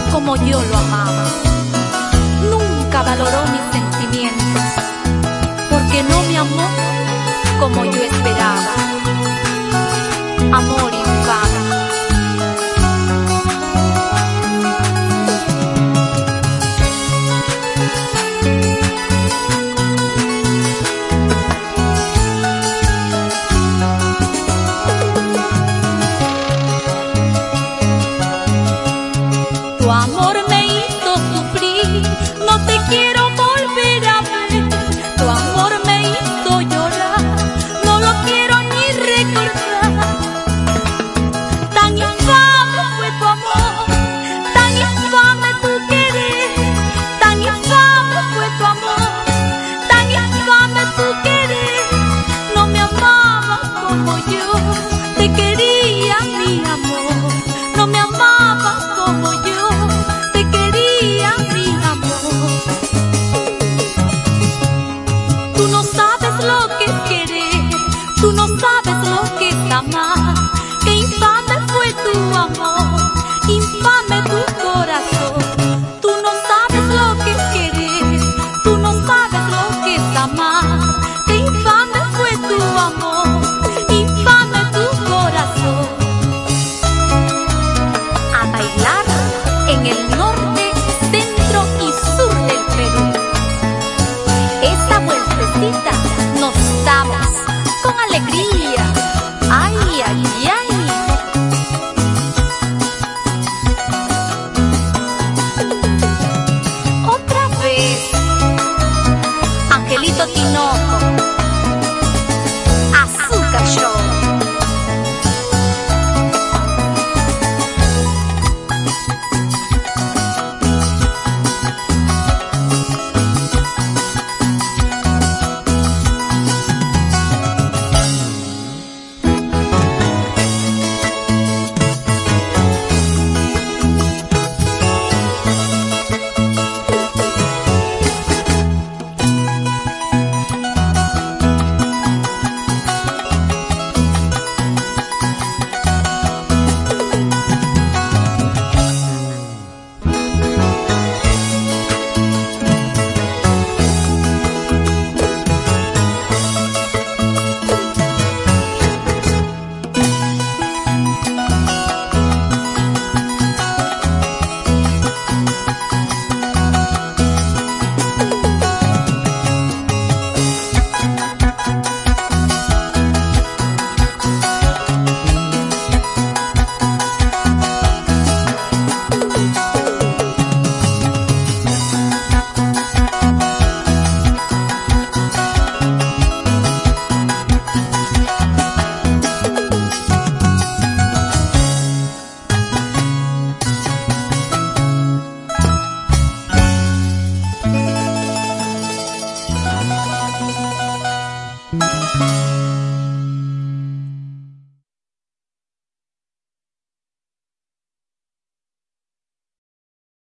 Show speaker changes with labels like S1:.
S1: como yo lo amaba. Nunca valoró mis sentimientos, porque no me amó como yo esperaba. Amor infame. Tu amor me hizo sufrir, no te quiero volver a ver. Tu amor me hizo llorar, no lo quiero ni recordar. Tan infame fue tu amor, tan infame tu querer. Tan infame fue tu amor, tan infame tu querer. No me amabas como yo te quería, mi amor. No me amabas como yo te quería, mi amor. Tú no sabes lo que es querer, tú no sabes lo que es amar. Qué infame fue tu amor, infame tu corazón. Tú no sabes lo que es querer, tú no sabes lo que es amar. Qué infame fue tu amor, infame tu corazón. A bailar en el norte.